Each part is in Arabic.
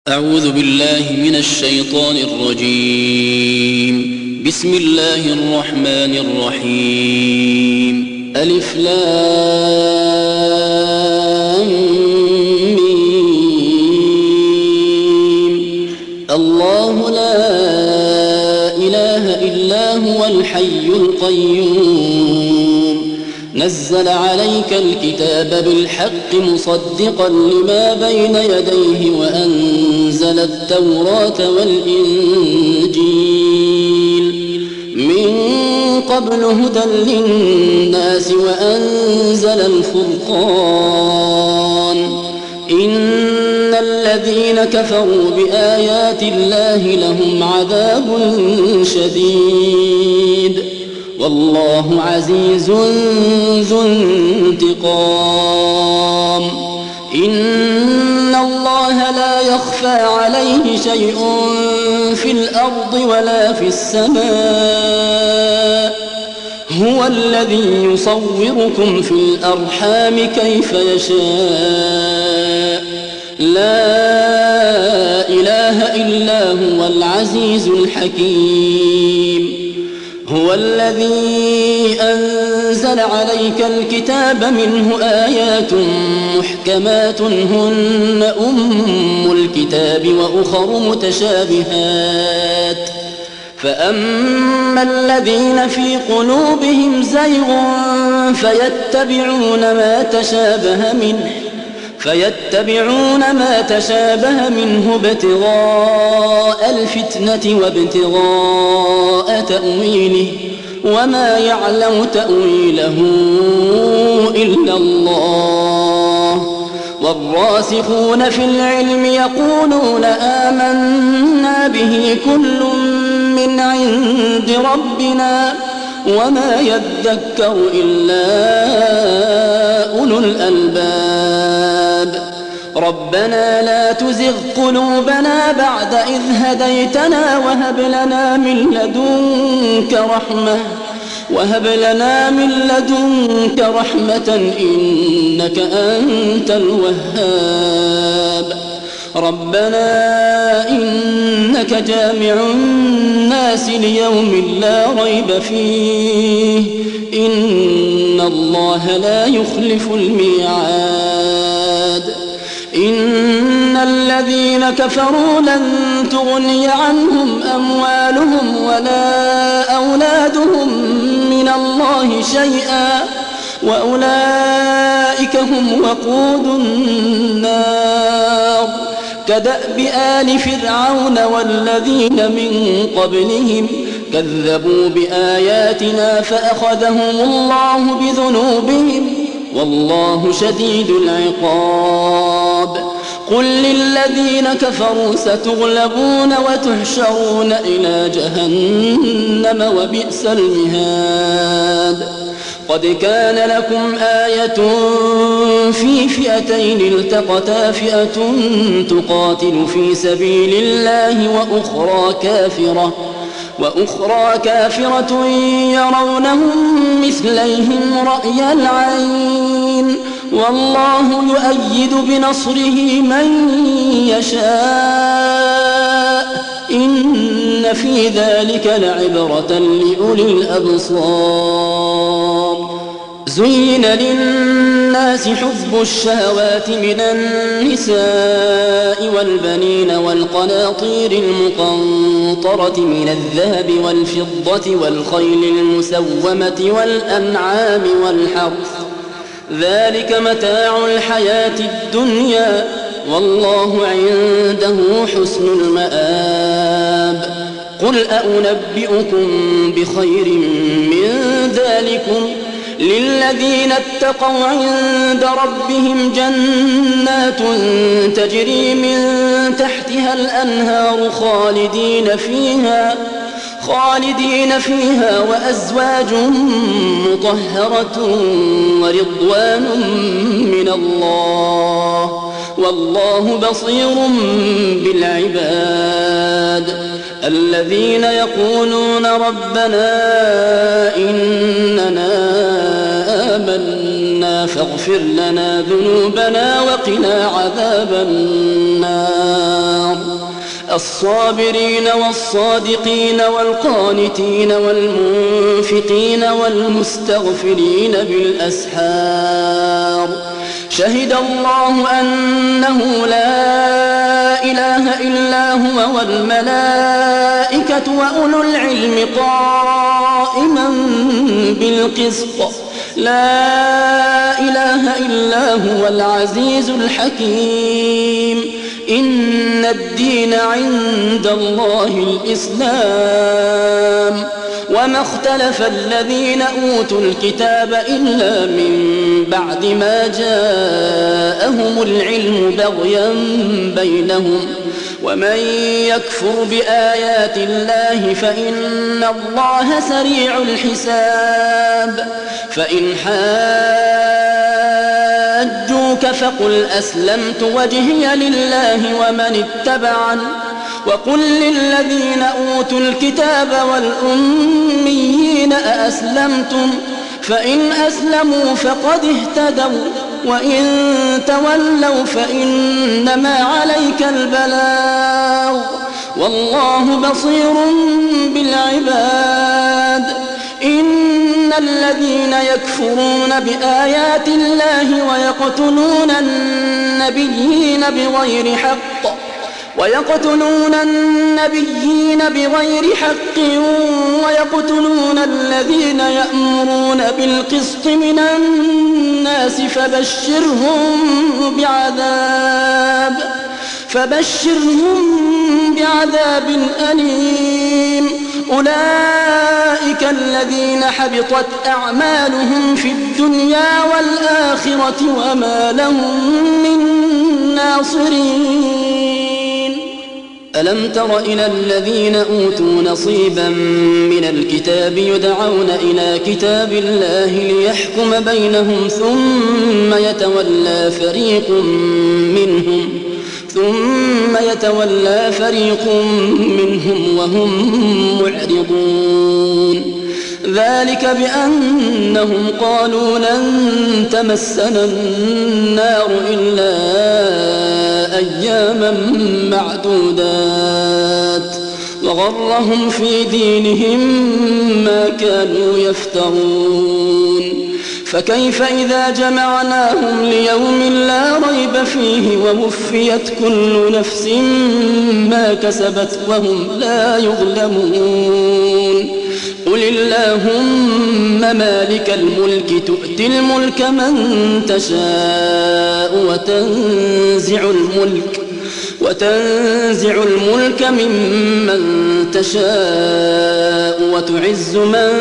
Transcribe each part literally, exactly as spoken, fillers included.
أعوذ بالله من الشيطان الرجيم. بسم الله الرحمن الرحيم. ألف لام ميم. الله لا إله إلا هو الحي القيوم نزل عليك الكتاب بالحق مصدقا لما بين يديه وأنزل التوراة والإنجيل من قبل هدى للناس وأنزل الفرقان إن الذين كفروا بآيات الله لهم عذاب شديد والله عزيز ذو انتقام. إن الله لا يخفى عليه شيء في الأرض ولا في السماء هو الذي يصوركم في الأرحام كيف يشاء لا إله إلا هو العزيز الحكيم. هو الذي أنزل عليك الكتاب منه آيات محكمات هن أم الكتاب وأخر متشابهات فأما الذين في قلوبهم زيغ فيتبعون ما تشابه منه فيتبعون ما تشابه منه ابتغاء الفتنة وابتغاء تأويله وما يعلم تأويله إلا الله والراسخون في العلم يقولون آمنا به كل من عند ربنا وما يذكر إلا أولو الألباب. ربنا لا تزغ قلوبنا بعد إذ هديتنا وهب لنا من لدنك رحمة وهب لنا من لدنك رحمة إنك أنت الوهاب. ربنا إنك جامع الناس ليوم لا ريب فيه إن الله لا يخلف الميعاد. إن الذين كفروا لن تغني عنهم أموالهم ولا أولادهم من الله شيئا وأولئك هم وقود النار كدأب آل فرعون والذين من قبلهم كذبوا بآياتنا فأخذهم الله بذنوبهم والله شديد العقاب. قل للذين كفروا ستغلبون وتحشرون إلى جهنم وبئس المهاد. قد كان لكم آية في فئتين التقتا فئة تقاتل في سبيل الله وأخرى كافرة وأخرى كافرة يرونهم مثليهم رأي العين والله يؤيد بنصره من يشاء إن في ذلك لعبرة لأولي الأبصار. زين للناس حب الشهوات من النساء والبنين والقناطير المقنطرة من الذهب والفضة والخيل المسومة والأنعام والحرث ذلك متاع الحياة الدنيا والله عنده حسن المآب. قل أنبئكم بخير من ذلكم للذين اتقوا عند ربهم جنات تجري من تحتها الأنهار خالدين فيها خالدين فيها وأزواج مطهرة ورضوان من الله والله بصير بالعباد. الذين يقولون ربنا إننا آمنا فاغفر لنا ذنوبنا وقنا عذاب النار. الصابرين والصادقين والقانتين والمنفقين والمستغفرين بالأسحار. شهد الله أنه لا إله إلا هو والملائكة وأولو العلم قائما بالقسط. لا إله إلا هو العزيز الحكيم. إن الدين عند الله الإسلام. وما اختلف الذين أوتوا الكتاب إلا من بعد ما جاءهم العلم بغيا بينهم. ومن يكفر بآيات الله فإن الله سريع الحساب. فإن حاجوك فقل أسلمت وجهي لله ومن اتبعني وقل للذين أوتوا الكتاب والأميين أأسلمتم فإن أسلموا فقد اهتدوا وإن تولوا فإنما عليك البلاغ والله بصير بالعباد. إن الذين يكفرون بآيات الله ويقتلون النبيين بغير حق ويقتلون النبيين بغير حق ويقتلون الذين يأمرون بالقسط من الناس فبشرهم بعذاب فبشرهم بعذاب أليم. أولئك الذين حبطت أعمالهم في الدنيا والآخرة وما لهم من ناصرين. ألم تر إلى الذين أوتوا نصيبا من الكتاب يدعون إلى كتاب الله ليحكم بينهم ثم يتولى فريق منهم ثم يتولى فريق منهم وهم معرضون. ذلك بأنهم قالوا لن تمسنا النار إلا أياما معدودات وغرهم في دينهم ما كانوا يفترون. فكيف إذا جمعناهم ليوم لا ريب فيه ووفيت كل نفس ما كسبت وهم لا يظلمون. قل اللهم مالك الملك تؤتي الملك من تشاء وتنزع الملك وتنزع الملك ممن تشاء وتعز من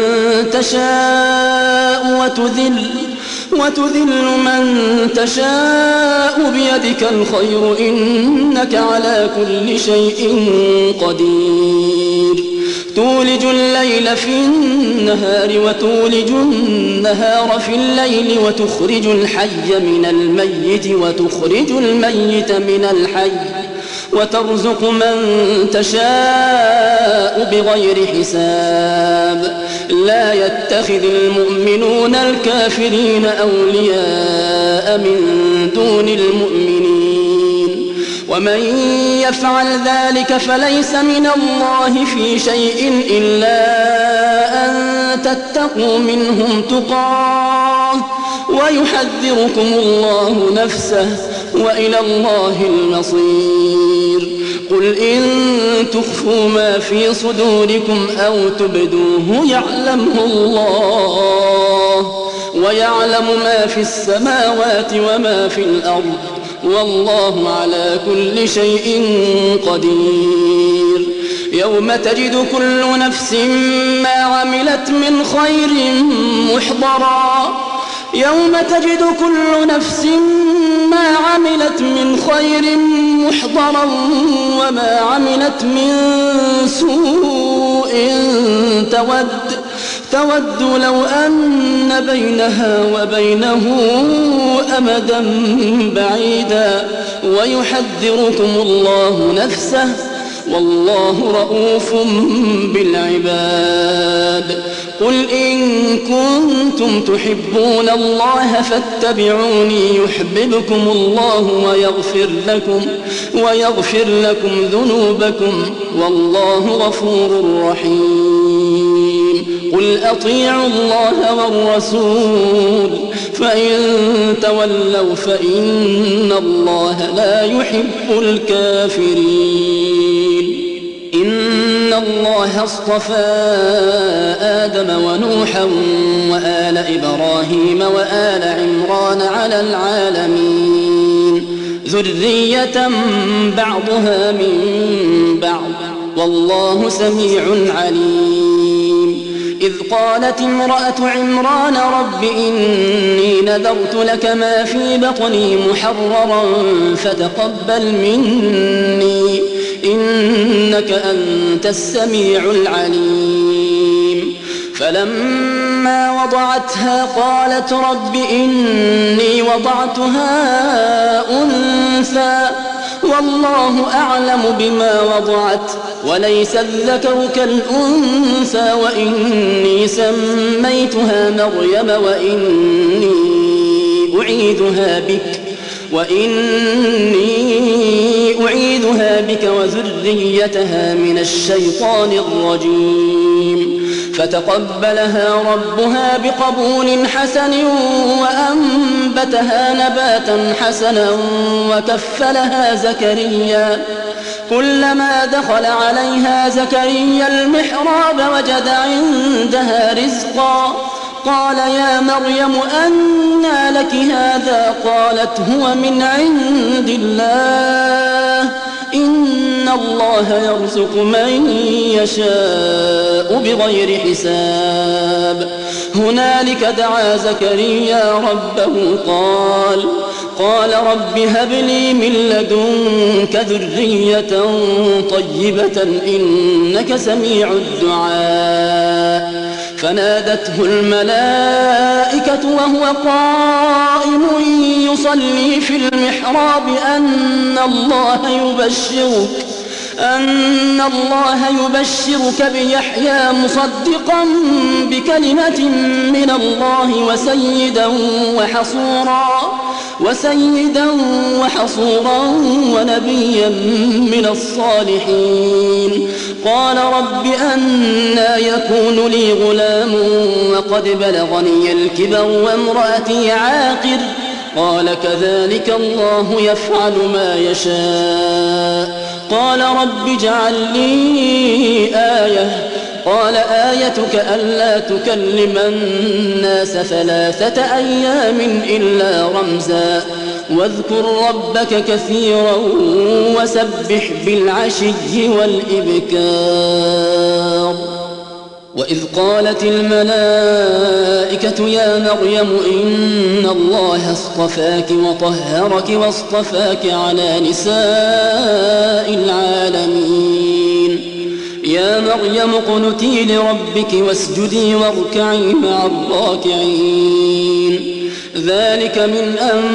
تشاء وتذل وتذل من تشاء بيدك الخير إنك على كل شيء قدير. تولج الليل في النهار وتولج النهار في الليل وتخرج الحي من الميت وتخرج الميت من الحي وترزق من تشاء بغير حساب. لا يتخذ المؤمنون الكافرين أولياء من دون المؤمنين ومن يفعل ذلك فليس من الله في شيء إلا أن تتقوا منهم تقاه ويحذركم الله نفسه وإلى الله المصير. قل إن تخفوا ما في صدوركم أو تبدوه يعلمه الله ويعلم ما في السماوات وما في الأرض والله على كل شيء قدير. يوم تجد كل نفس ما عملت من خير محضرا يوم تجد كل نفس ما عملت من خير محضرا وما عملت من سوء تود تود لو أن بينها وبينه أمدا بعيدا ويحذركم الله نفسه والله رؤوف بالعباد. قل إن كنتم تحبون الله فاتبعوني يحببكم الله ويغفر لكم, ويغفر لكم ذنوبكم والله غفور رحيم قل أطيعوا الله والرسول فإن تولوا فإن الله لا يحب الكافرين إن الله اصطفى آدم ونوحا وآل إبراهيم وآل عمران على العالمين ذرية بعضها من بعض والله سميع عليم إذ قالت امرأة عمران رب إني نذرت لك ما في بطني محررا فتقبل مني إنك أنت السميع العليم فلما وضعتها قالت رب إني وضعتها أنثى والله أعلم بما وضعت وليس الذكر كالأنثى وإني سميتها مريم وإني أعيذها بك وإني أعيذها بك وذريتها من الشيطان الرجيم فتقبلها ربها بقبول حسن وأنبتها نباتا حسنا وكفلها زكريا كلما دخل عليها زكريا المحراب وجد عندها رزقا قال يا مريم أنى لك هذا قالت هو من عند الله إن الله يرزق من يشاء بغير حساب هنالك دعا زكريا ربه قال قال رب هب لي من لدنك ذرية طيبة إنك سميع الدعاء فنادته الملائكة وهو قائم يصلي في المحراب أن الله يبشرك أن الله يبشرك بيحيى مصدقا بكلمة من الله وسيدا وحصورا وسيدا وحصورا ونبيا من الصالحين قال رب أنى يكون لي غلام وقد بلغني الكبر وامرأتي عاقر قال كذلك الله يفعل ما يشاء قال رب اجعل لي آية قال آيتك ألا تكلم الناس ثلاثة أيام إلا رمزا واذكر ربك كثيرا وسبح بالعشي والإبكار وإذ قالت الملائكة يا مريم إن الله اصطفاك وطهرك واصطفاك على نساء العالمين يا مريم اقنتي لربك واسجدي واركعي مع الراكعين ذلك من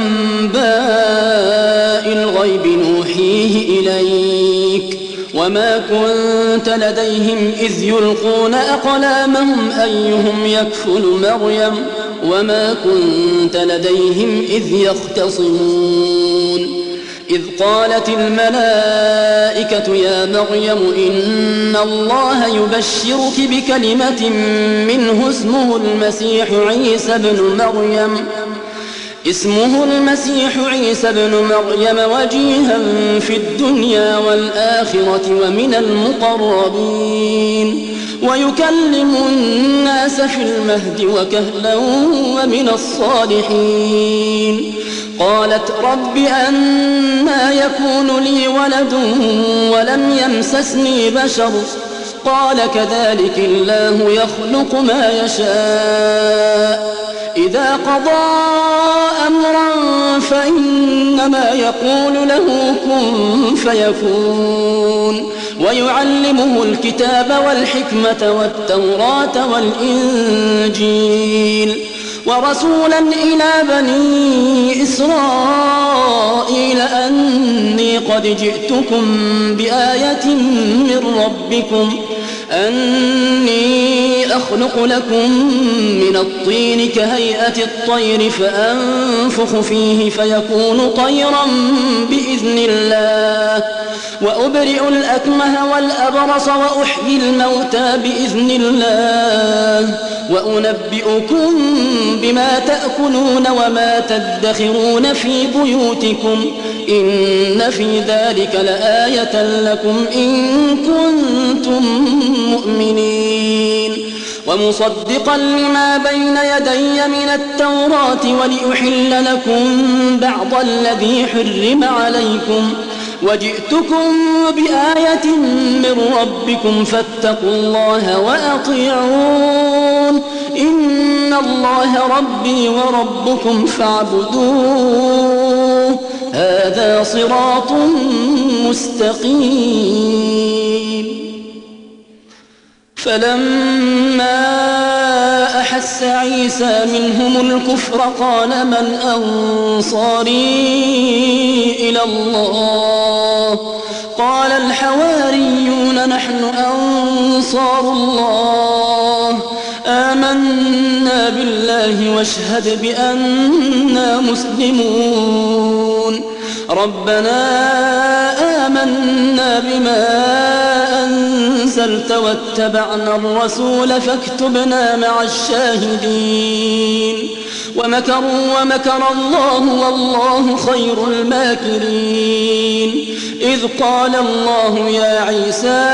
أنباء الغيب نوحيه إليك وما كنت لديهم إذ يلقون أقلامهم أيهم يكفل مريم وما كنت لديهم إذ يختصمون إذ قالت الملائكة يا مريم إن الله يبشرك بكلمة منه اسمه المسيح عيسى بن مريم اسمه المسيح عيسى بن مريم وجيها في الدنيا والآخرة ومن المقربين ويكلم الناس في المهد وكهلا ومن الصالحين قالت رب أنى يكون لي ولد ولم يمسسني بشر قال كذلك الله يخلق ما يشاء إذا قضى أمرا فإنما يقول له كن فيكون ويعلمه الكتاب والحكمة والتوراة والإنجيل ورسولا إلى بني إسرائيل أني قد جئتكم بآية من ربكم أني أخلق لكم من الطين كهيئة الطير فأنفخ فيه فيكون طيرا بإذن الله وأبرئ الأكمه والأبرص وأحيي الموتى بإذن الله وأنبئكم بما تأكلون وما تدخرون في بيوتكم إن في ذلك لآية لكم إن كنتم مؤمنين ومصدقا لما بين يدي من التوراة ولأحل لكم بعض الذي حرم عليكم وجئتكم بآية من ربكم فاتقوا الله وأطيعون إن الله ربي وربكم فاعبدوه هذا صراط مستقيم. فلما أحس عيسى منهم الكفر قال من أنصاري إلى الله قال الحواريون نحن أنصار الله آمنا بالله واشهد بأننا مسلمون ربنا آمنا بما أنزلت واتبعنا الرسول فاكتبنا مع الشاهدين ومكروا ومكر الله والله خير الماكرين إذ قال الله يا عيسى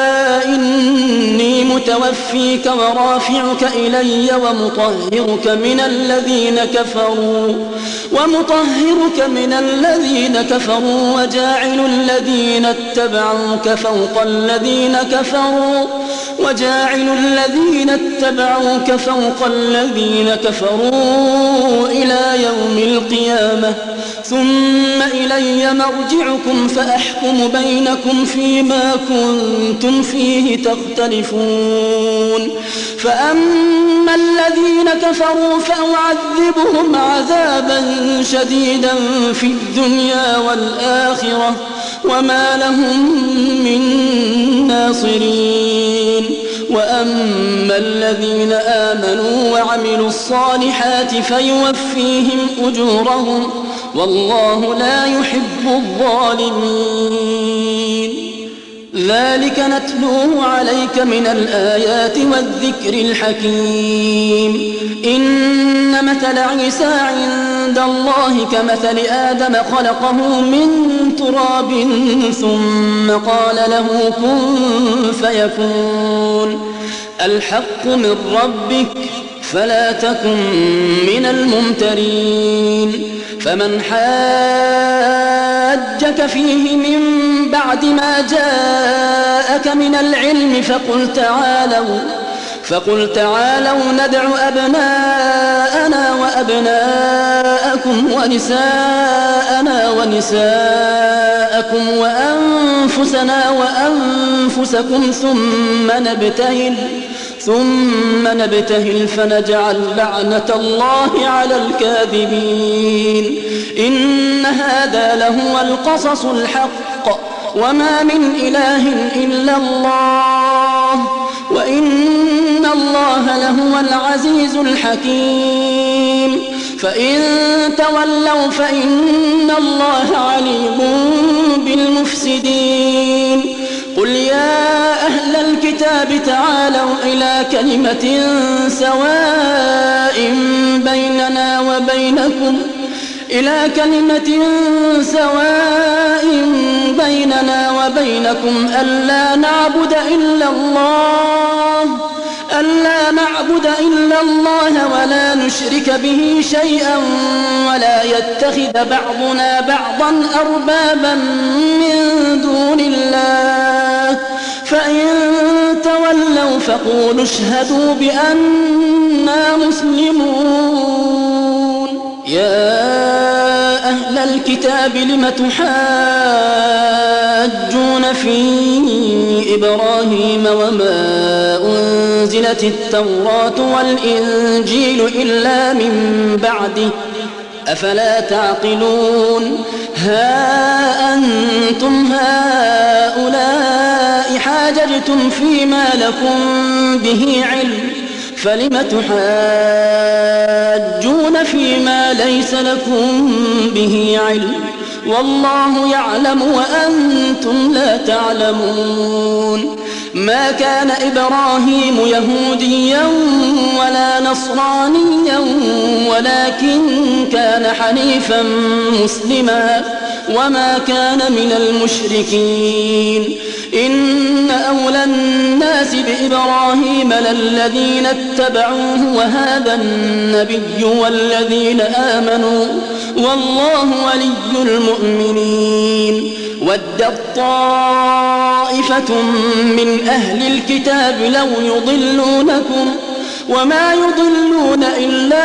إني متوفيك ورافعك إلي ومطهرك من الذين كفروا ومطهرك من الذين كفروا وجاعل الذين اتبعوك فوق الذين كفروا وجاعل الذين اتبعوك فوق الذين كفروا إلى يوم القيامة ثم إلي مرجعكم فأحكم بينكم فيما كنتم فيه تختلفون فأما الذين كفروا فأعذبهم عذابا شديدا في الدنيا والآخرة وما لهم من ناصرين وأما الذين آمنوا وعملوا الصالحات فيوفيهم أجورهم والله لا يحب الظالمين ذلك نتلوه عليك من الآيات والذكر الحكيم إن مثل عيسى عند الله كمثل آدم خلقه من تراب ثم قال له كن فيكون الحق من ربك فلا تكن من الممترين فمن حاجك فيه من بعد ما جاءك من العلم فقل تعالوا فقل تعالوا ندع أبناءنا وأبناءكم ونساءنا ونساءكم وأنفسنا وأنفسكم ثم نبتهل ثم نبتهل فنجعل لعنة الله على الكاذبين إن هذا لهو القصص الحق وما من إله إلا الله وإن الله لهو العزيز الحكيم فإن تولوا فإن الله عليم بالمفسدين قل يا أهل الكتاب تعالوا إلى كلمة سواء بيننا وبينكم إلى كلمة سواء بيننا وبينكم ألا نعبد إلا الله ألا نعبد إلا الله ولا نشرك به شيئا ولا يتخذ بعضنا بعضا أربابا من دون الله فإن تولوا فقولوا اشهدوا بأننا مسلمون يا أهل الكتاب لم تحاجون في إبراهيم وما أنزلت التوراة والإنجيل إلا من بعده أفلا تعقلون ها أنتم هؤلاء حاجون حاججتم فيما لكم به علم فلم تحاجون فيما ليس لكم به علم والله يعلم وأنتم لا تعلمون. ما كان إبراهيم يهوديا ولا نصرانيا ولكن كان حنيفا مسلما وما كان من المشركين. إن أولى الناس بإبراهيم للذين اتبعوه وهذا النبي والذين آمنوا والله ولي المؤمنين. ودت طائفة من أهل الكتاب لو يضلونكم وما يضلون إلا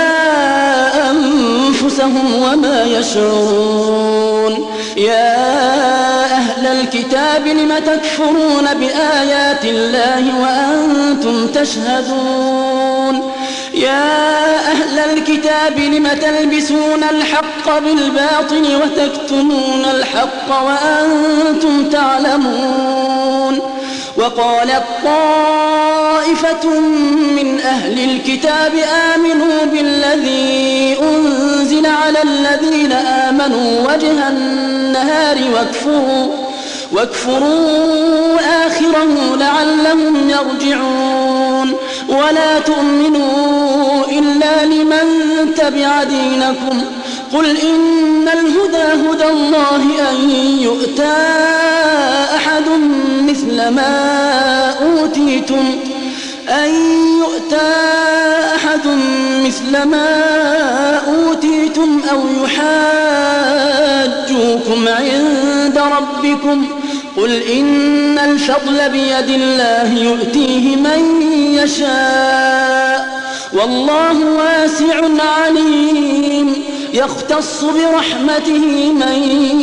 أنفسهم وما يشعرون. يا أهل الكتاب لم تكفرون بآيات الله وأنتم تشهدون. يا أهل الكتاب لم تلبسون الحق بالباطل وتكتمون الحق وأنتم تعلمون. وقالت طائفة من أهل الكتاب آمنوا بالذي أنزل على الذين آمنوا وجه النهار واكفروا, واكفروا آخره لعلهم يرجعون. ولا تؤمنوا إلا لمن تبع دينكم قل إن الهدى هدى الله أن يؤتى أحد مثل ما أوتيتم أن يؤتى أحد مثل ما أوتيتم أو يحاجوكم عند ربكم قل إن الفضل بيد الله يؤتيه من يشاء والله واسع عليم. يختص برحمته من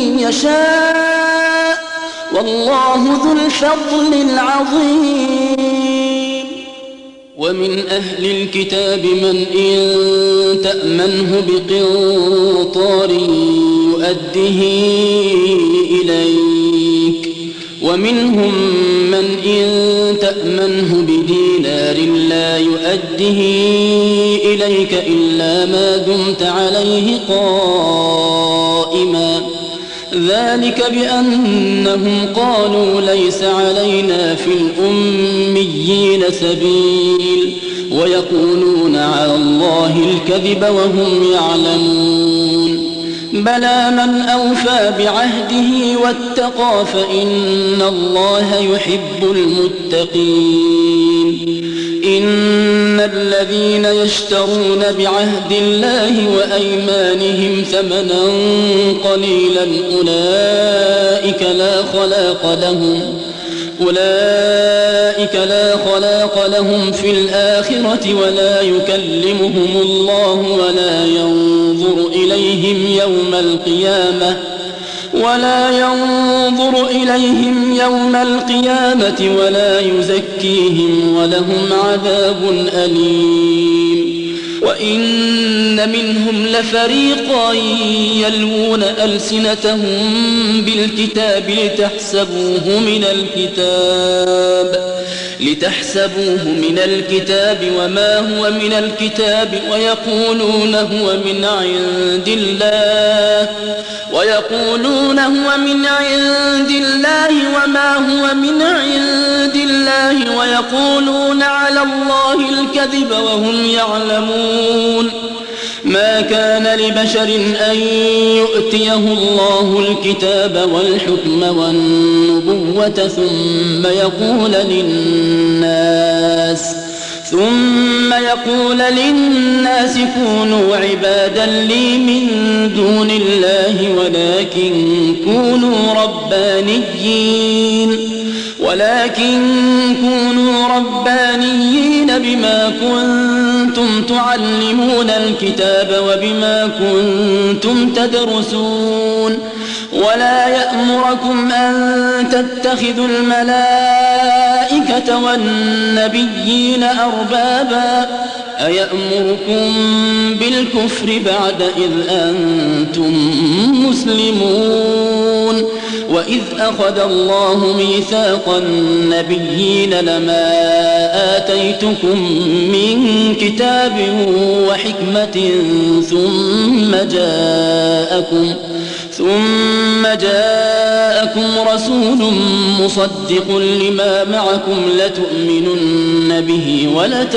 يشاء والله ذو الفضل العظيم. ومن أهل الكتاب من إن تأمنه بقنطار يؤده إليك ومنهم من إن تأمنه بدينار لا يؤده إليك إلا ما دمت عليه قائما ذلك بأنهم قالوا ليس علينا في الأميين سبيل ويقولون على الله الكذب وهم يعلمون. بلى من أوفى بعهده واتقى فإن الله يحب المتقين. إن الذين يشترون بعهد الله وأيمانهم ثمنا قليلا أولئك لا خلاق لهم أولئك لا خلاق لهم في الآخرة ولا يكلمهم الله ولا ينظر إليهم يوم القيامة ولا ينظر إليهم يوم القيامة ولا يزكيهم ولهم عذاب أليم. وإن منهم لفريقا يلوون ألسنتهم بالكتاب لتحسبوه من الكتاب لتحسبوه من الكتاب وما هو من الكتاب ويقولون هو من عند الله ويقولون هو من عند الله وما هو من عند الله ويقولون على الله الكذب وهم يعلمون. ما كان لبشر أن يؤتيه الله الكتاب والحكم والنبوة ثم يقول للناس ثم يقول للناس كونوا عبادا لي من دون الله ولكن كونوا ربانيين ولكن كونوا ربانيين بما كنتم تعلمون الكتاب وبما كنتم تدرسون. ولا يأمركم أن تتخذوا الملائكة والنبيين أربابا أيأمركم بالكفر بعد إذ أنتم مسلمون وإذ أخذ الله ميثاق النبيين لما آتيتكم من كتاب وحكمة ثم جاءكم ثم جاءكم رسول مصدق لما معكم لتؤمنن به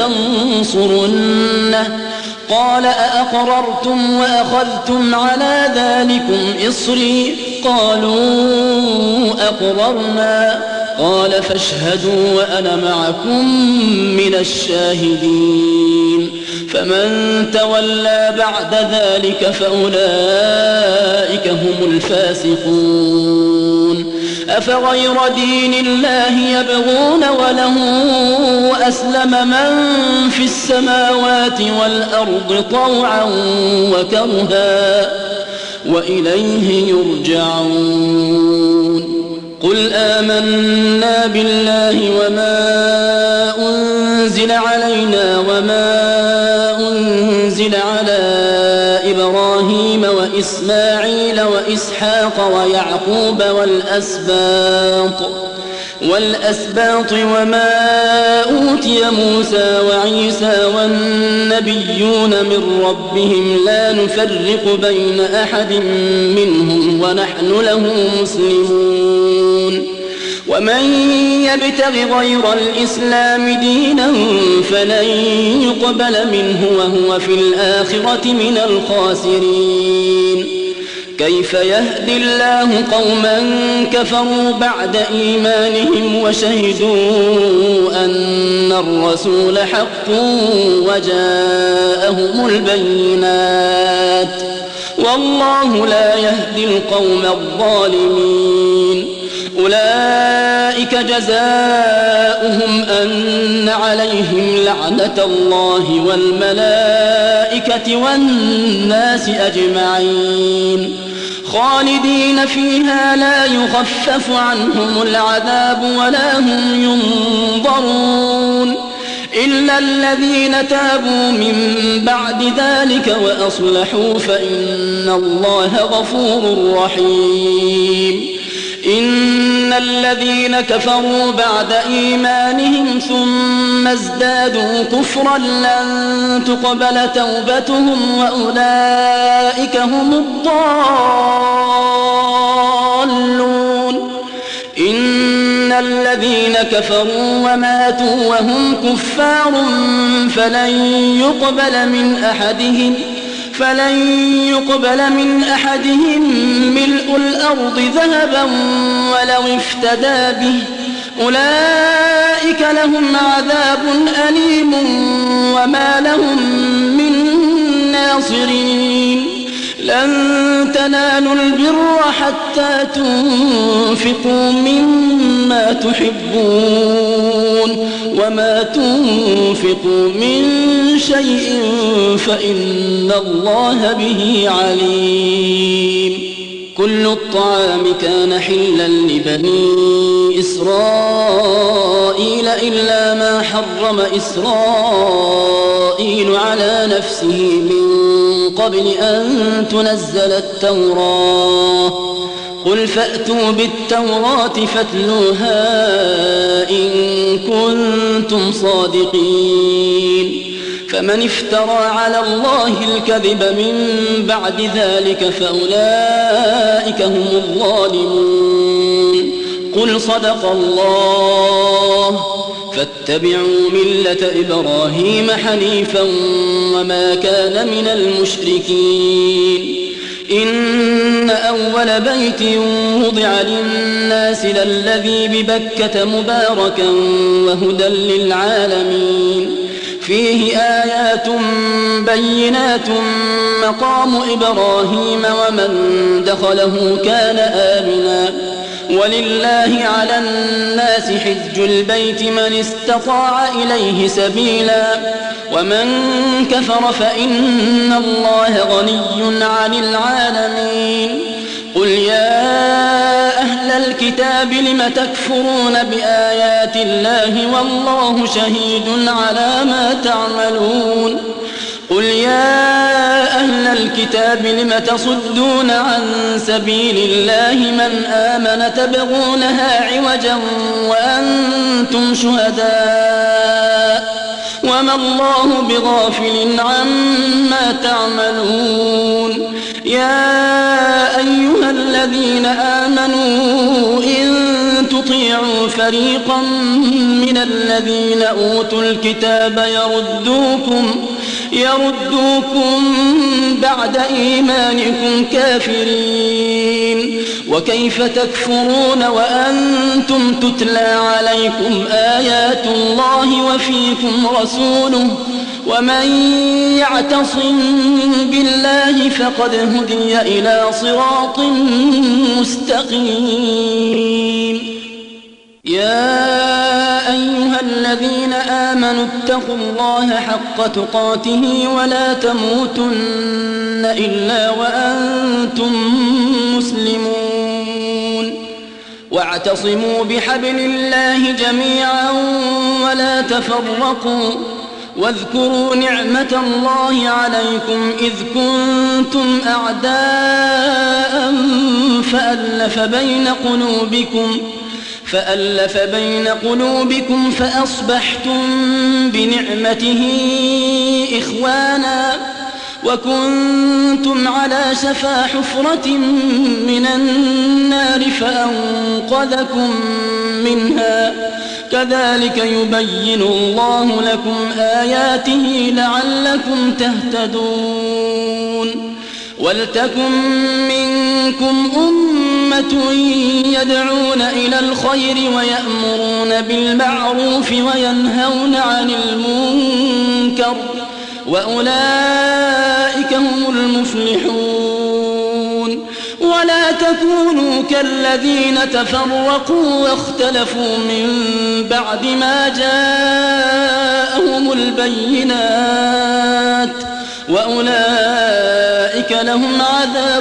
ولتنصرنه قال أأقررتم وأخذتم على ذلكم إصري قالوا أقررنا قال فاشهدوا وأنا معكم من الشاهدين فمن تولى بعد ذلك فأولئك هم الفاسقون أفغير دين الله يبغون وله أسلم من في السماوات والأرض طوعا وكرها وإليه يرجعون قل آمنا بالله وما أنزل علينا وما أنزل على إبراهيم وإسماعيل وإسحاق ويعقوب والأسباط والأسباط وما أوتي موسى وعيسى والنبيون من ربهم لا نفرق بين أحد منهم ونحن له مسلمون ومن يبتغ غير الإسلام دينا فلن يقبل منه وهو في الآخرة من الخاسرين كيف يهدي الله قوما كفروا بعد إيمانهم وشهدوا أن الرسول حق وجاءهم البينات والله لا يهدي القوم الظالمين أولئك جزاؤهم أن عليهم لعنة الله والملائكة والناس أجمعين خالدين فيها لا يخفف عنهم العذاب ولا هم ينظرون إلا الذين تابوا من بعد ذلك وأصلحوا فإن الله غفور رحيم إن الذين كفروا بعد إيمانهم ثم ازدادوا كفرا لن تقبل توبتهم وأولئك هم الضالون إن الذين كفروا وماتوا وهم كفار فلن يقبل من أحدهم فلن يقبل من أحدهم ملء الأرض ذهبا ولو افتدى به أولئك لهم عذاب أليم وما لهم من ناصرين لن تنالوا البر حتى تنفقوا مما تحبون وما تنفقوا من شيء فإن الله به عليم كل الطعام كان حلا لبني إسرائيل إلا ما حرم إسرائيل على نفسه من قبل أن تنزل التوراة قل فأتوا بالتوراة فاتلوها إن كنتم صادقين فمن افترى على الله الكذب من بعد ذلك فأولئك هم الظالمون قل صدق الله فاتبعوا ملة إبراهيم حنيفا وما كان من المشركين إن أول بيت وضع للناس للذي ببكة مباركا وهدى للعالمين فيه آيات بينات مقام إبراهيم ومن دخله كان آمنا ولله على الناس حج البيت من استطاع إليه سبيلا ومن كفر فإن الله غني عن العالمين قل يا أهل الكتاب لم تكفرون بآيات الله والله شهيد على ما تعملون قل يا أهل الكتاب لم تصدون عن سبيل الله من آمن تبغونها عوجا وأنتم شهداء وما الله بغافل عما تعملون يا أيها الذين آمنوا إن تطيعوا فريقا من الذين أوتوا الكتاب يردوكم يردوكم بعد إيمانكم كافرين وكيف تكفرون وأنتم تتلى عليكم آيات الله وفيكم رسوله ومن يعتصم بالله فقد هدي إلى صراط مستقيم يا أيها الذين آمنوا اتقوا الله حق تقاته ولا تموتن إلا وأنتم مسلمون واعتصموا بحبل الله جميعا ولا تفرقوا واذكروا نعمة الله عليكم إذ كنتم أعداء فألف بين قلوبكم فألف بين قلوبكم فأصبحتم بنعمته إخوانا وكنتم على شفا حفرة من النار فأنقذكم منها كذلك يبين الله لكم آياته لعلكم تهتدون ولتكن منكم أمة يدعون إلى الخير ويأمرون بالمعروف وينهون عن المنكر وأولئك هم المفلحون ولا تكونوا كالذين تفرقوا واختلفوا من بعد ما جاءهم البينات وأولئك لهم عذاب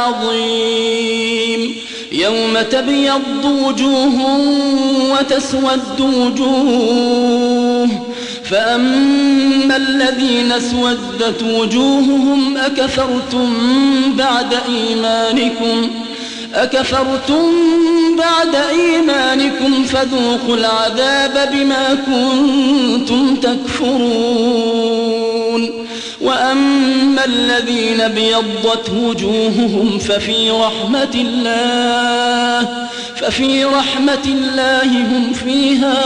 عظيم يوم تبيض وجوه وتسود وجوه فأما الذين اسودت وجوههم أكفرتم بعد إيمانكم أكفرتم بعد إيمانكم فذوقوا العذاب بما كنتم تكفرون وأما الذين بيضت وجوههم ففي رحمة الله ففي رحمة الله هم فيها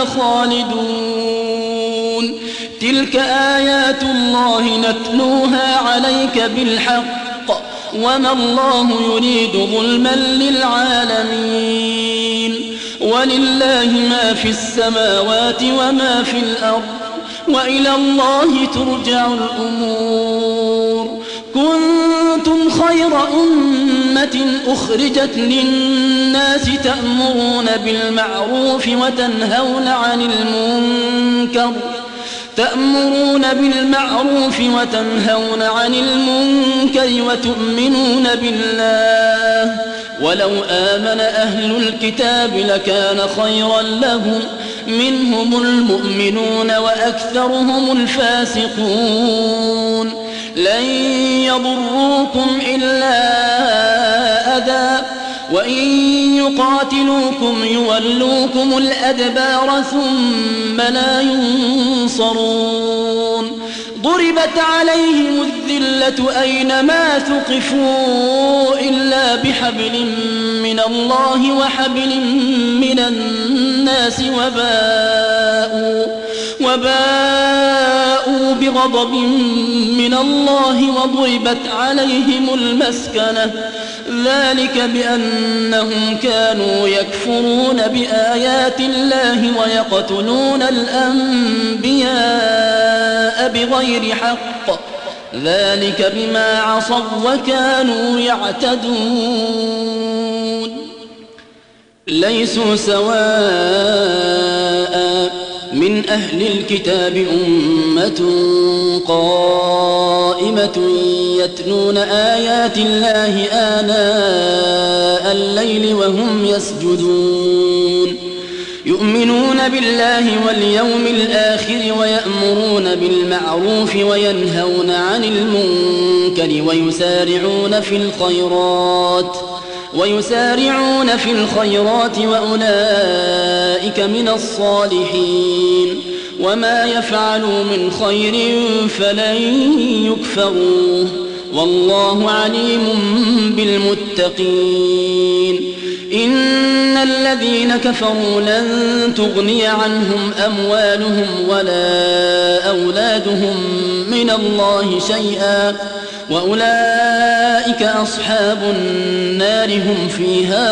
خالدون تلك آيات الله نتلوها عليك بالحق وما الله يريد ظلما للعالمين ولله ما في السماوات وما في الأرض وإلى الله ترجع الأمور كنتم خير أمة أخرجت للناس تأمرون بالمعروف وتنهون عن المنكر تأمرون بالمعروف وتنهون عن المنكر وتؤمنون بالله ولو آمن أهل الكتاب لكان خيرا لهم منهم المؤمنون وأكثرهم الفاسقون لن يضروكم إلا أذى وإن يقاتلوكم يولوكم الأدبار ثم لا ينصرون ضربت عليهم الذلة أينما ثقفوا إلا بحبل من الله وحبل من الناس وباءوا, وباءوا بغضب من الله وضربت عليهم المسكنة ذلك بأنهم كانوا يكفرون بآيات الله ويقتلون الأنبياء بغير حق ذلك بما عصوا وكانوا يعتدون ليسوا سواء من أهل الكتاب أمة قائمة يتلون آيات الله آناء الليل وهم يسجدون يؤمنون بالله واليوم الآخر ويأمرون بالمعروف وينهون عن المنكر ويسارعون في الخيرات ويسارعون في الخيرات وأولئك من الصالحين وما يفعلوا من خير فلن يكفروه والله عليم بالمتقين إن الذين كفروا لن تغني عنهم أموالهم ولا أولادهم من الله شيئا وأولئك أصحاب النار هم فيها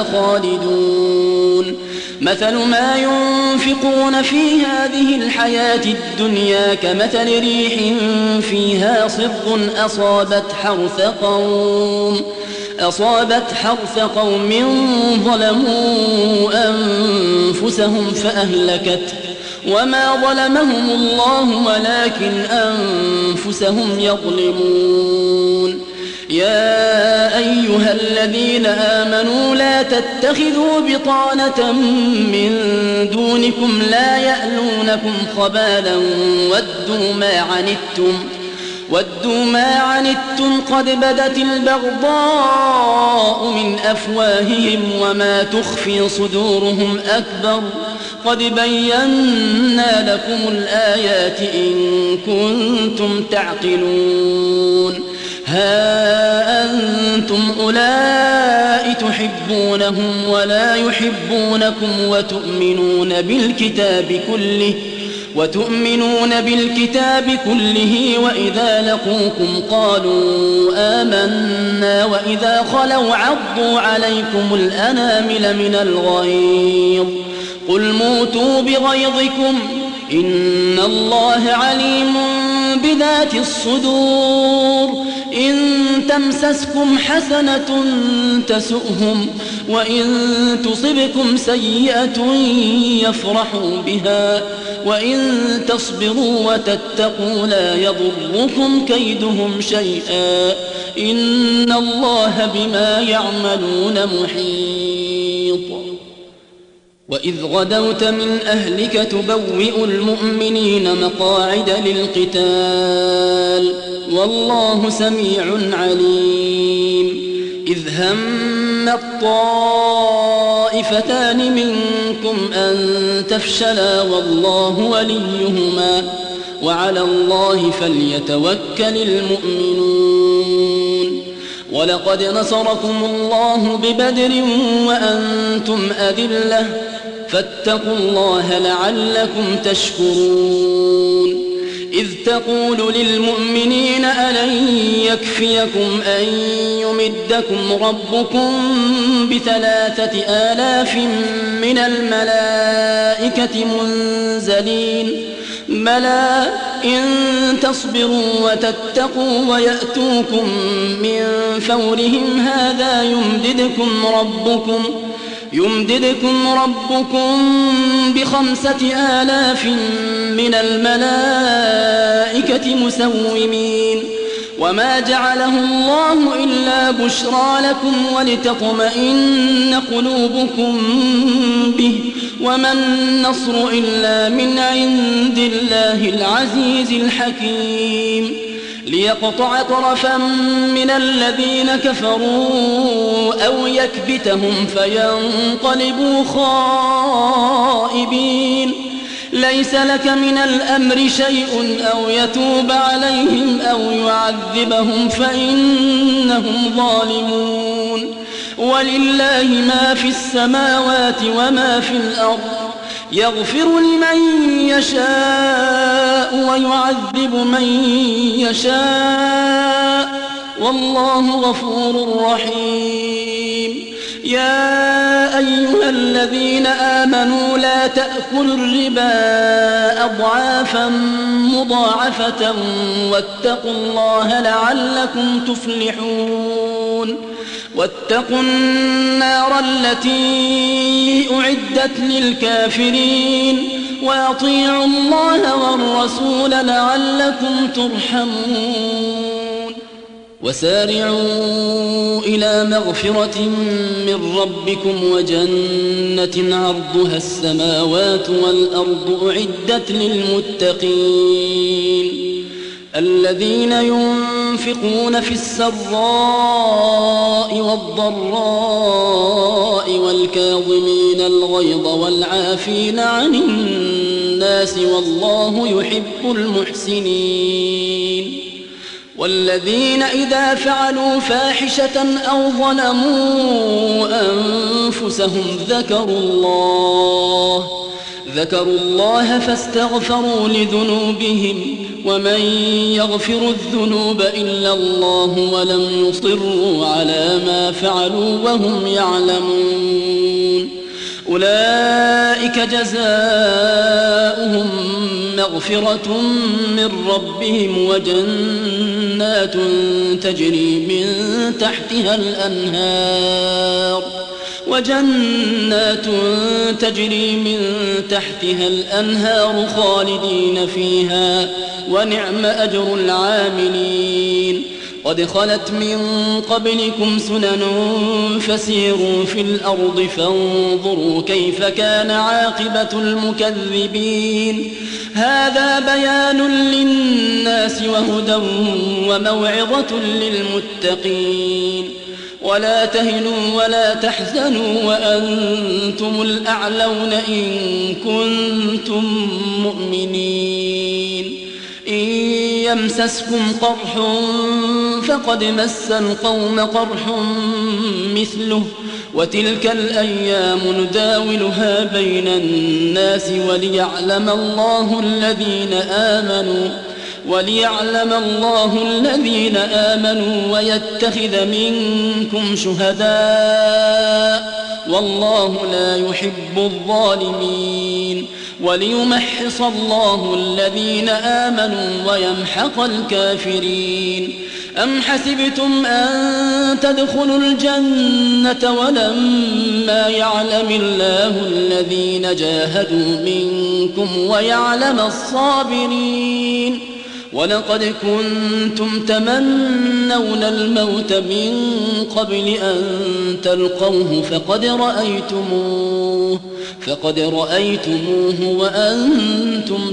خالدون مثل ما ينفقون في هذه الحياة الدنيا كمثل ريح فيها صر أصابت حرث قوم أصابت حرث قوم ظلموا أنفسهم فأهلكته وما ظلمهم الله ولكن أنفسهم يظلمون يا أيها الذين آمنوا لا تتخذوا بطانة من دونكم لا يألونكم خبالا ودوا ما عنتم ودوا ما عنتم قد بدت البغضاء من أفواههم وما تخفي صدورهم أكبر قد بينا لكم الآيات إن كنتم تعقلون ها أنتم أولئك تحبونهم ولا يحبونكم وتؤمنون بالكتاب كله وتؤمنون بالكتاب كله وإذا لقوكم قالوا آمنا وإذا خلوا عضوا عليكم الأنامل من الغيظ قل موتوا بغيظكم إن الله عليم بذات الصدور إن تمسسكم حسنة تسؤهم وإن تصبكم سيئة يفرحوا بها وإن تصبروا وتتقوا لا يضركم كيدهم شيئا إن الله بما يعملون محيط وإذ غدوت من أهلك تبوئ المؤمنين مقاعد للقتال والله سميع عليم إذ هم الطائفتان منكم أن تفشلا والله وليهما وعلى الله فليتوكل المؤمنون ولقد نصركم الله ببدر وأنتم أذلة فاتقوا الله لعلكم تشكرون إذ تقول للمؤمنين ألن يكفيكم أن يمدكم ربكم بثلاثة آلاف من الملائكة منزلين بلى إن تصبروا وتتقوا ويأتوكم من فورهم هذا يمددكم ربكم يمددكم ربكم بخمسة آلاف من الملائكة مسومين وما جعله الله إلا بشرى لكم ولتطمئن قلوبكم به وما النصر إلا من عند الله العزيز الحكيم ليقطع طرفا من الذين كفروا أو يكبتهم فينقلبوا خائبين ليس لك من الأمر شيء أو يتوب عليهم أو يعذبهم فإنهم ظالمون ولله ما في السماوات وما في الأرض يغفر لمن يشاء ويعذب من يشاء والله غفور رحيم يا أيها الذين آمنوا لا تأكلوا الربا أضعافا مضاعفة واتقوا الله لعلكم تفلحون واتقوا النار التي أعدت للكافرين وأطيعوا الله والرسول لعلكم ترحمون وسارعوا إلى مغفرة من ربكم وجنة عرضها السماوات والأرض أعدت للمتقين الذين ينفقون في السراء والضراء والكاظمين الغيظ والعافين عن الناس والله يحب المحسنين والذين إذا فعلوا فاحشة أو ظلموا أنفسهم ذكروا الله ذكروا الله فاستغفروا لذنوبهم ومن يغفر الذنوب إلا الله ولم يصروا على ما فعلوا وهم يعلمون أولئك جزاؤهم مغفرة من ربهم وجنات تجري من تحتها الأنهار وجنات تجري من تحتها الأنهار خالدين فيها ونعم أجر العاملين قد خلت من قبلكم سنن فسيروا في الأرض فانظروا كيف كان عاقبة المكذبين هذا بيان للناس وهدى وموعظة للمتقين ولا تهنوا ولا تحزنوا وأنتم الأعلون إن كنتم مؤمنين إن يمسسكم قرح فقد مس القوم قرح مثله وتلك الأيام نداولها بين الناس وليعلم الله الذين آمنوا وليعلم الله الذين آمنوا ويتخذ منكم شهداء والله لا يحب الظالمين وليمحص الله الذين آمنوا ويمحق الكافرين أم حسبتم أن تدخلوا الجنة ولما يعلم الله الذين جاهدوا منكم ويعلم الصابرين ولقد كنتم تمنون الموت من قبل أن تلقوه فقد رأيتموه فقد رأيتموه وأنتم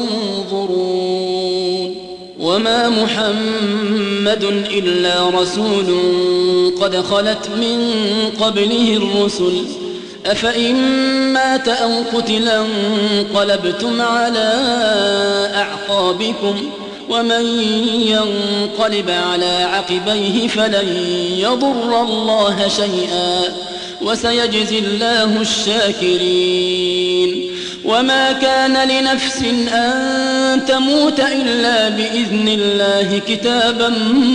تنظرون وما محمد إلا رسول قد خلت من قبله الرسل أفإن مات أو قتلا انقلبتم على أعقابكم ومن ينقلب على عقبيه فلن يضر الله شيئا وسيجزي الله الشاكرين وما كان لنفس أن تموت إلا بإذن الله كتابا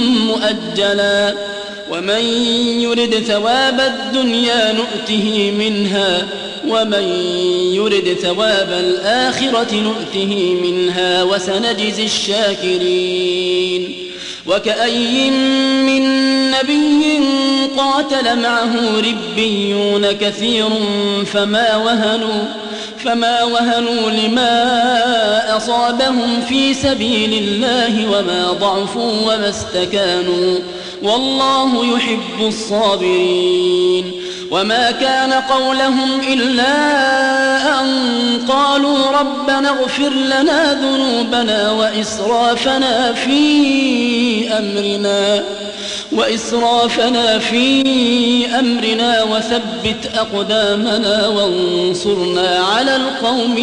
مؤجلا ومن يرد ثواب الدنيا نؤته منها ومن يرد ثواب الآخرة نؤته منها وسنجزي الشاكرين وكأي من نبي قاتل معه ربيون كثير فما وهنوا فما وهنوا لما أصابهم في سبيل الله وما ضعفوا وما استكانوا والله يحب الصابرين وما كان قولهم إلا أن قالوا ربنا اغفر لنا ذنوبنا وإسرافنا في أمرنا وإسرافنا في أمرنا وثبت أقدامنا وانصرنا على القوم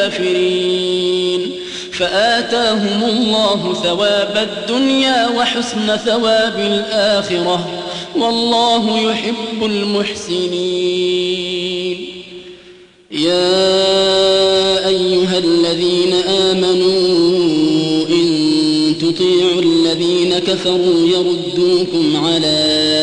الكافرين فآتاهم الله ثواب الدنيا وحسن ثواب الآخرة والله يحب المحسنين يا أيها الذين آمنوا إن تطيعوا الذين كفروا يردوكم على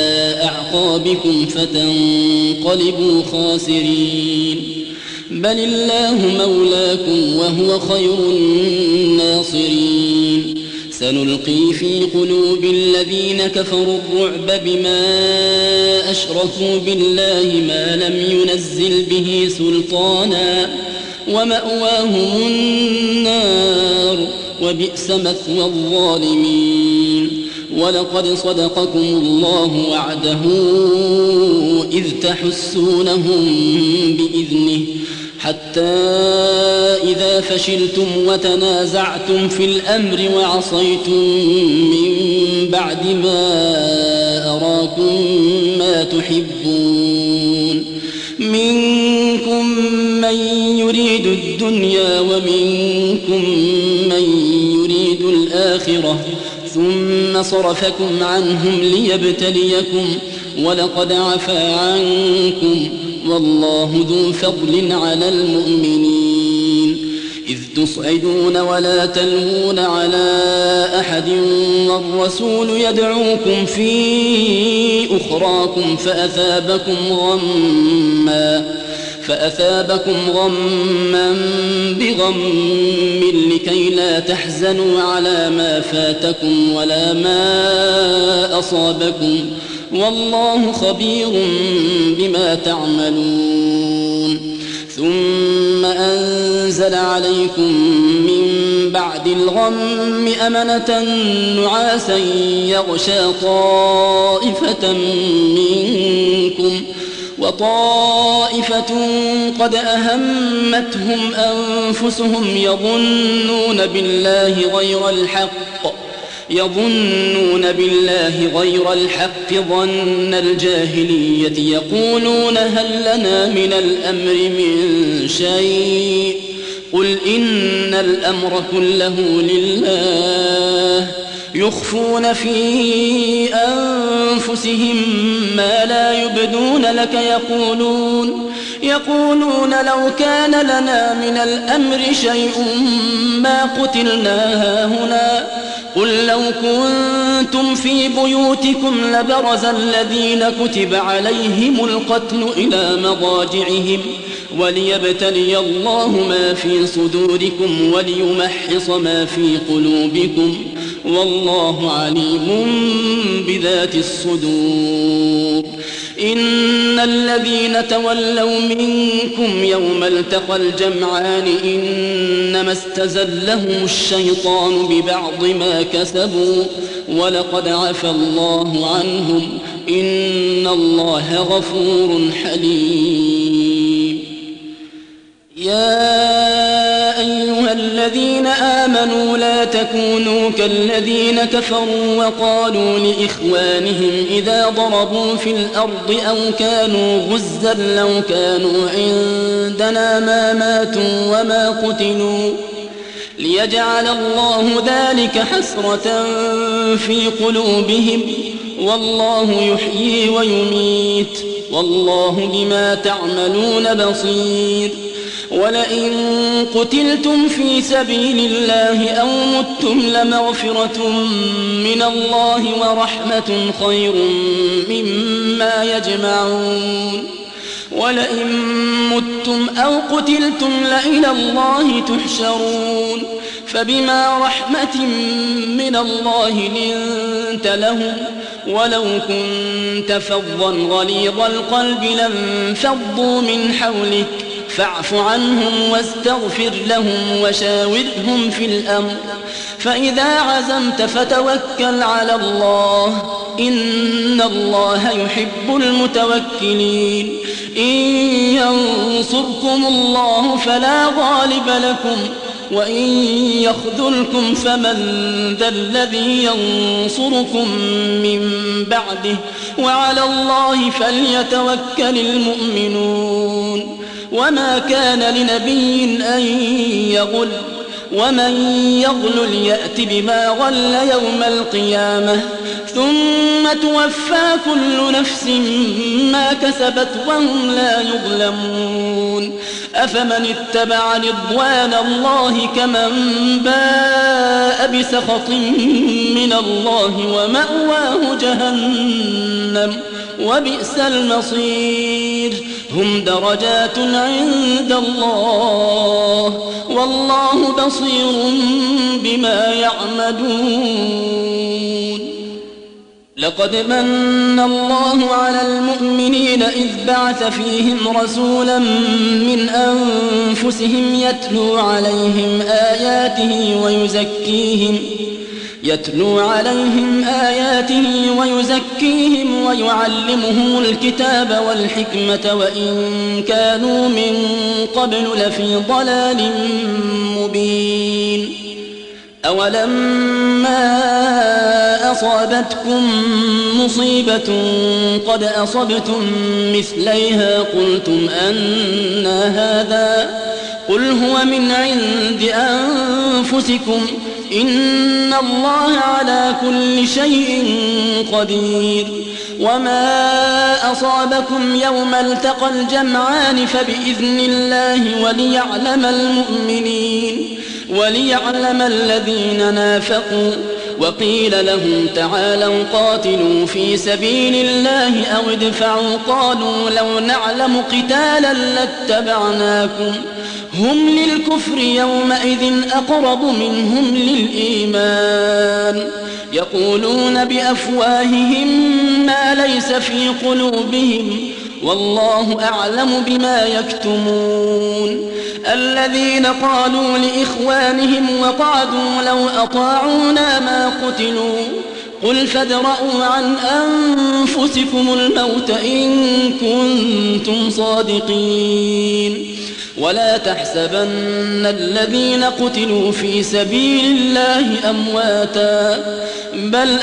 أعقابكم فتنقلبوا خاسرين بل الله مولاكم وهو خير الناصرين سنلقي في قلوب الذين كفروا الرعب بما أشركوا بالله ما لم ينزل به سلطانا ومأواهم النار وبئس مثوى الظالمين. ولقد صدقكم الله وعده إذ تحسونهم بإذنه حتى إذا فشلتم وتنازعتم في الأمر وعصيتم من بعد ما أراكم ما تحبون منكم من يريد الدنيا ومنكم من يريد الآخرة ثم صرفكم عنهم ليبتليكم ولقد عفا عنكم والله ذو فضل على المؤمنين. إذ تصعدون ولا تلوون على أحد والرسول يدعوكم في أخراكم فأثابكم غما فأثابكم غما بغم لكي لا تحزنوا على ما فاتكم ولا ما أصابكم والله خبير بما تعملون. ثم أنزل عليكم من بعد الغم أمنة نعاسا يغشى طائفة منكم وطائفة قد أهمتهم أنفسهم يظنون بالله غير الحق يظنون بالله غير الحق ظن الجاهلية يقولون هل لنا من الأمر من شيء قل إن الأمر كله لله يخفون في أنفسهم ما لا يبدون لك يقولون يقولون لو كان لنا من الأمر شيء ما قتلنا هاهنا قل لو كنتم في بيوتكم لبرز الذين كتب عليهم القتل إلى مضاجعهم وليبتلي الله ما في صدوركم وليمحص ما في قلوبكم والله عليم بذات الصدور. إن الذين تولوا منكم يوم التقى الجمعان إنما استزلهم الشيطان ببعض ما كسبوا ولقد عفى الله عنهم إن الله غفور حليم. يا أيها الذين آمنوا لا تكونوا كالذين كفروا وقالوا لإخوانهم إذا ضربوا في الأرض أو كانوا غزا لو كانوا عندنا ما ماتوا وما قتلوا ليجعل الله ذلك حسرة في قلوبهم والله يحيي ويميت والله بما تعملون بصير. ولئن قتلتم في سبيل الله أو متم لمغفرة من الله ورحمة خير مما يجمعون. ولئن متم أو قتلتم لإلى الله تحشرون فبما رحمة من الله لنت لهم ولو كنت فظا غليظ القلب لانفضوا من حولك فاعف عنهم واستغفر لهم وشاورهم في الأمر فإذا عزمت فتوكل على الله إن الله يحب المتوكلين. إن ينصركم الله فلا غالب لكم وإن يخذلكم فمن ذا الذي ينصركم من بعده وعلى الله فليتوكل المؤمنون. وما كان لنبي أن يغل ومن يغلل يأت بما غل يوم القيامة ثم توفى كل نفس ما كسبت وهم لا يظلمون. أفمن اتبع رضوان الله كمن باء بسخط من الله ومأواه جهنم وبئس المصير هم درجات عند الله والله بصير بما يعملون لقد من الله على المؤمنين إذ بعث فيهم رسولا من أنفسهم يتلو عليهم آياته ويزكيهم يتلو عليهم آياته ويزكيهم ويعلمهم الكتاب والحكمة وإن كانوا من قبل لفي ضلال مبين أولما أصابتكم مصيبة قد أصبتم مثليها قلتم أنى هذا قل هو من عند أنفسكم إن الله على كل شيء قدير وما أصابكم يوم التقى الجمعان فبإذن الله وليعلم المؤمنين وليعلم الذين نافقوا وقيل لهم تعالوا قاتلوا في سبيل الله أو ادفعوا قالوا لو نعلم قتالا لاتبعناكم هم للكفر يومئذ أقرب منهم للإيمان يقولون بأفواههم ما ليس في قلوبهم والله أعلم بما يكتمون الذين قالوا لإخوانهم وقعدوا لو أطاعونا ما قتلوا قل فادرءوا عن أنفسكم الموت إن كنتم صادقين ولا تحسبن الذين قتلوا في سبيل الله أمواتا بل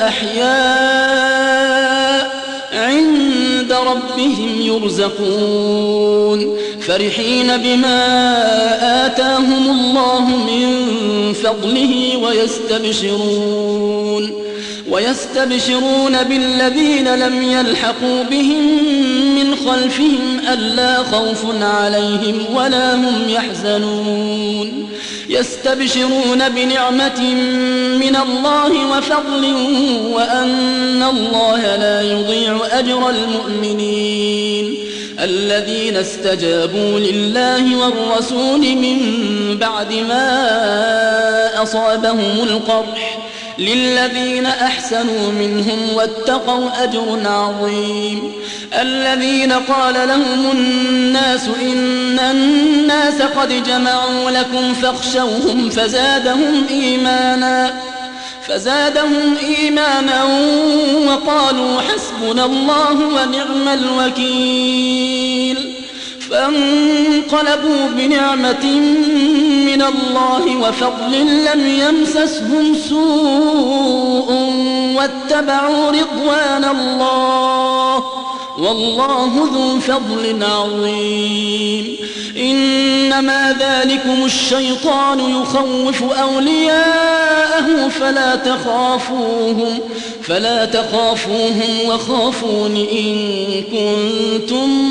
أحياء عند ربهم يرزقون فرحين بما آتاهم الله من فضله ويستبشرون ويستبشرون بالذين لم يلحقوا بهم من خلفهم ألا خوف عليهم ولا هم يحزنون يستبشرون بنعمة من الله وفضل وأن الله لا يضيع أجر المؤمنين الذين استجابوا لله والرسول من بعد ما أصابهم القرح للذين أحسنوا منهم واتقوا أجر عظيم الذين قال لهم الناس إن الناس قد جمعوا لكم فاخشوهم فزادهم إيمانا فزادهم إيمانا وقالوا حسبنا الله ونعم الوكيل فانقلبوا بنعمة من الله وفضل لم يمسسهم سوء واتبعوا رضوان الله والله ذو فضل عظيم إنما ذلكم الشيطان يخوف أولياءه فلا تخافوهم فلا تخافوهم وخافون إن كنتم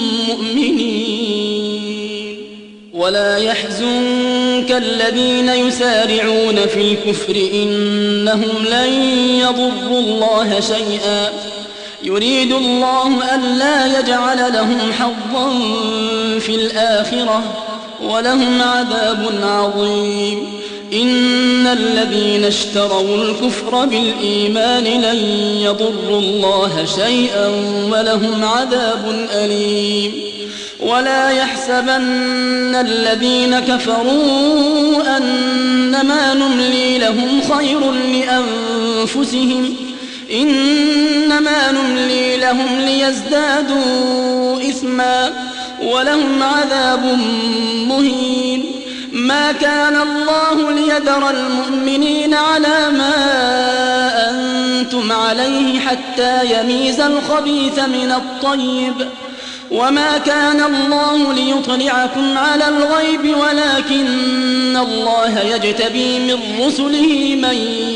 مؤمنين ولا يحزنك الذين يسارعون في الكفر إنهم لن يضروا الله شيئا يريد الله ألا يجعل لهم حظا في الآخرة ولهم عذاب عظيم إن الذين اشتروا الكفر بالإيمان لن يضروا الله شيئا ولهم عذاب أليم ولا يحسبن الذين كفروا أنما نملي لهم خير لأنفسهم إنما نملي لهم ليزدادوا إثما ولهم عذاب مهين ما كان الله ليذر المؤمنين على ما أنتم عليه حتى يميز الخبيث من الطيب وما كان الله ليطلعكم على الغيب ولكن الله يجتبي من رسله من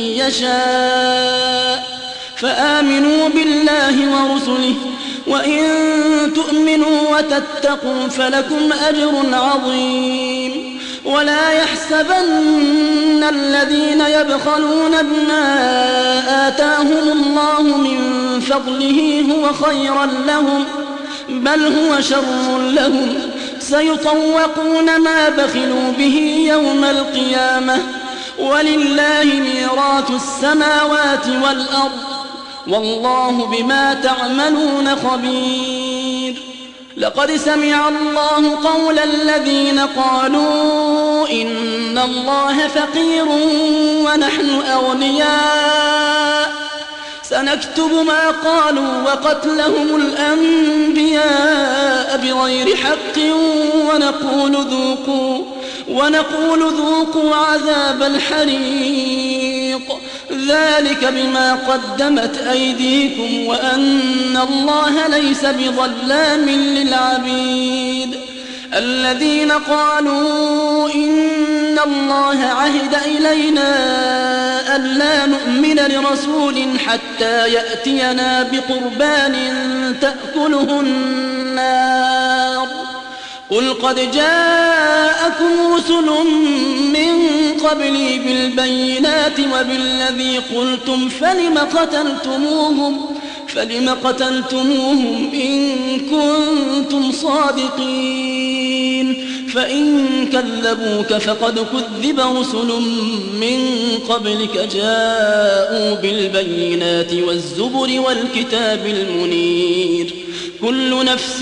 يشاء فآمنوا بالله ورسله وإن تؤمنوا وتتقوا فلكم أجر عظيم ولا يحسبن الذين يبخلون بما آتاهم الله من فضله هو خيرا لهم بل هو شر لهم سيطوقون ما بخلوا به يوم القيامة ولله ميراث السماوات والأرض والله بما تعملون خبير. لقد سمع الله قول الذين قالوا إن الله فقير ونحن أغنياء سنكتب ما قالوا وقتلهم الأنبياء بغير حق ونقول ذوقوا ونقول ذوقوا عذاب الحريق ذلك بما قدمت أيديكم وأن الله ليس بظلام للعبيد. الذين قالوا إن الله عهد إلينا ألا نؤمن لرسول حتى يأتينا بقربان تأكله النار قل قد جاءكم رسل من قبلي بالبينات وبالذي قلتم فلم قتلتموهم فلم قتلتموهم إن كنتم صادقين فإن كذبوك فقد كذب رسل من قبلك جاءوا بالبينات والزبر والكتاب المنير كل نفس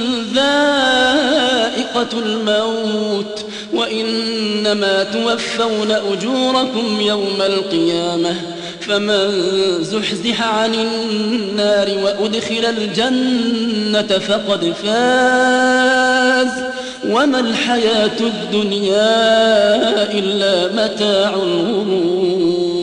ذائقة الموت وإنما توفون أجوركم يوم القيامة فمن زحزح عن النار وأدخل الجنة فقد فاز وما الحياة الدنيا إلا متاع الغرور.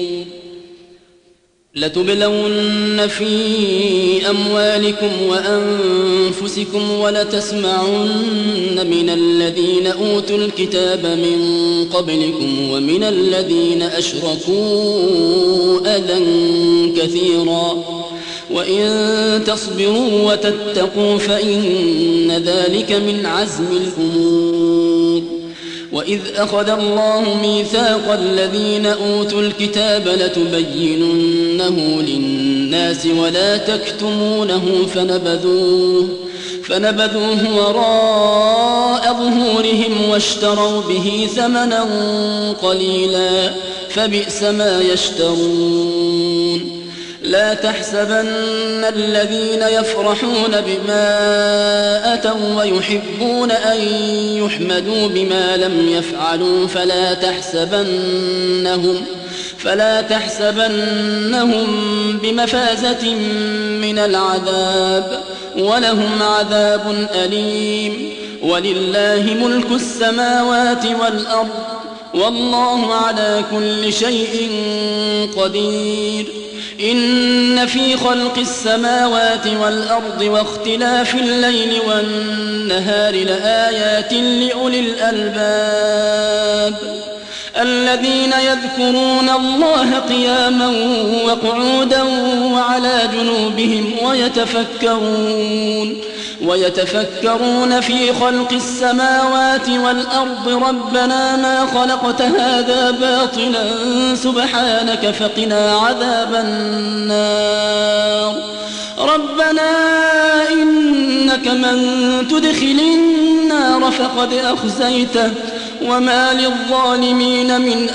لتبلون في أموالكم وأنفسكم ولتسمعن من الذين أوتوا الكتاب من قبلكم ومن الذين أشركوا أذى كثيرا وإن تصبروا وتتقوا فإن ذلك من عزم الأمور. وإذ أخذ الله ميثاق الذين أوتوا الكتاب لتبيننه للناس ولا تكتمونه فنبذوه فنبذوه وراء ظهورهم واشتروا به ثمنا قليلا فبئس ما يشترون. لا تحسبن الذين يفرحون بما أتوا ويحبون أن يحمدوا بما لم يفعلوا فلا تحسبنهم فلا تحسبنهم بمفازة من العذاب ولهم عذاب أليم. ولله ملك السماوات والأرض والله على كل شيء قدير. إن في خلق السماوات والأرض واختلاف الليل والنهار لآيات لأولي الألباب الذين يذكرون الله قياما وقعودا وعلى جنوبهم ويتفكرون ويتفكرون في خلق السماوات والأرض ربنا ما خلقت هذا باطلا سبحانك فقنا عذاب النار. ربنا إنك من تدخل النار فقد أخزيته وما للظالمين من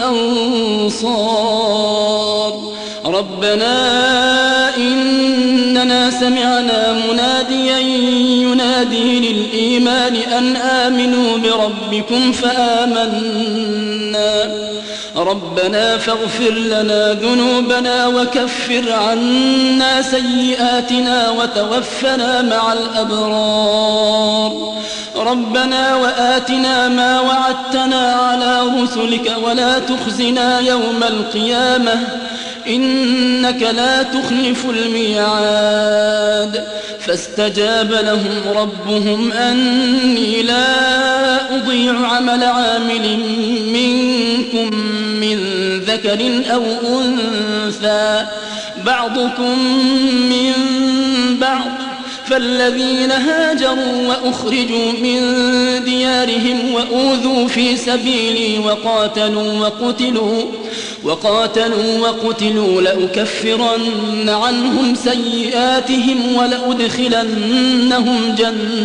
أنصار. ربنا إننا سمعنا مناديا ينادي للإيمان أن آمنوا بربكم فآمنا. ربنا فاغفر لنا ذنوبنا وكفر عنا سيئاتنا وتوفنا مع الأبرار. ربنا وآتنا ما وعدتنا على رسلك ولا تخزنا يوم القيامة إنك لا تخلف الميعاد. فاستجاب لهم ربهم أني لا أضيع عمل عامل منكم من ذكر أو أنثى بعضكم من بعض فالذين هاجروا وأخرجوا من ديارهم وأوذوا في سبيلي وقاتلوا وقتلوا وقاتلوا وقتلوا لأكفرن عنهم سيئاتهم ولأدخلنهم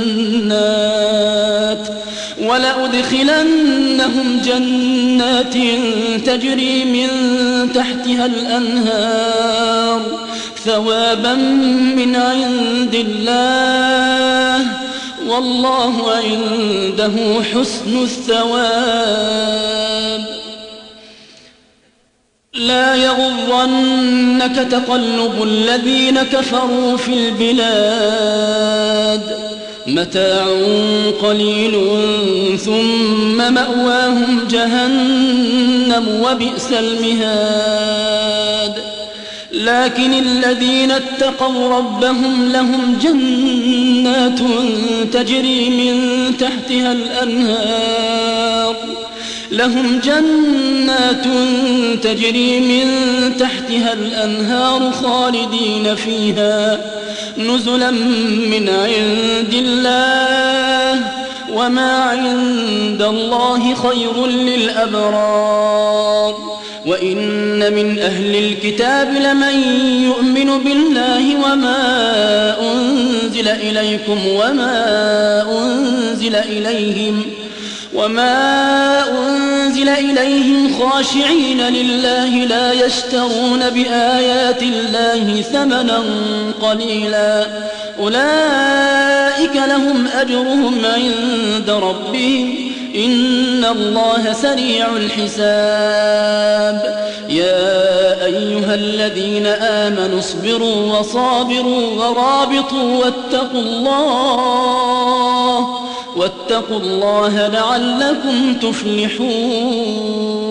جنات ولأدخلنهم جنات تجري من تحتها الأنهار ثوابا من عند الله والله عنده حسن الثواب. لا يغرنك تقلب الذين كفروا في البلاد متاع قليل ثم مأواهم جهنم وبئس المهاد. لكن الذين اتقوا ربهم لهم جنات تجري من تحتها الأنهار لهم جنات تجري من تحتها الأنهار خالدين فيها نزلا من عند الله وما عند الله خير للأبرار. وإن من أهل الكتاب لمن يؤمن بالله وما أنزل إليكم وما أنزل إليهم وما أنزل إليهم خاشعين لله لا يشترون بآيات الله ثمنا قليلا أولئك لهم أجرهم عند ربهم إن الله سريع الحساب. يا أيها الذين آمنوا اصبروا وصابروا ورابطوا واتقوا الله واتقوا الله لعلكم تفلحون.